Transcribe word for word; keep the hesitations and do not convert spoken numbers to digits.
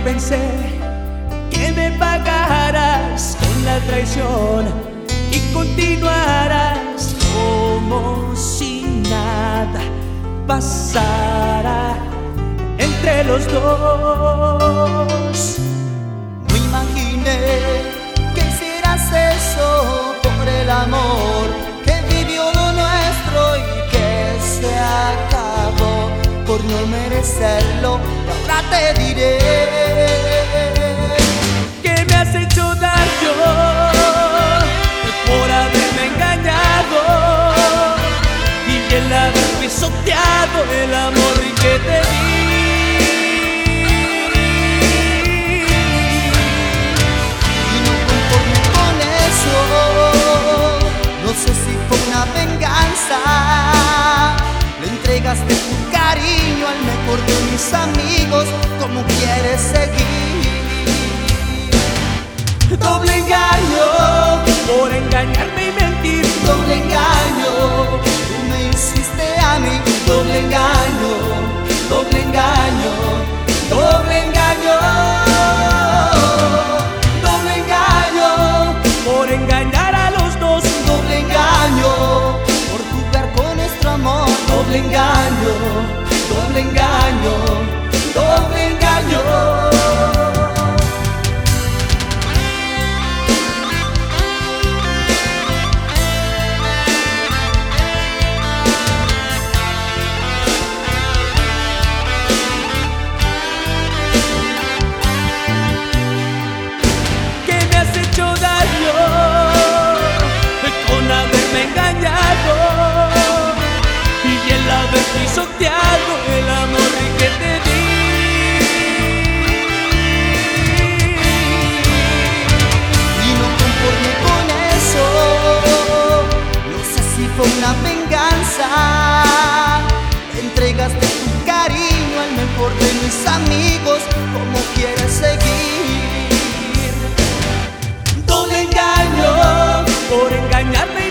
pensé que me pagarás con la traición y continuarás como si nada pasara entre los dos. No imaginé que hicieras eso por el amor que vivió lo nuestro y que se acabó por no merecerlo. Y ahora te diré que me has hecho daño por haberme engañado y el haber pisoteado el amor que te di. Y no conforme con eso, no sé si fue una venganza, le entregaste tu cariño al mejor de mis amigos. ¿Cómo quieres seguir? Doble engaño por engañarme y mentir. Doble engaño, tú me hiciste a mí. Doble engaño, doble engaño, doble engaño. Doble engaño Por engañar a los dos. doble engaño, por jugar con nuestro amor. Doble engaño, doble engaño, doble engaño. Pisoteado el amor que te di. Y no conforme con eso, no sé si fue una venganza, le entregaste tu cariño al mejor de mis amigos. ¿Cómo quieres seguir? Doble engaño por engañarme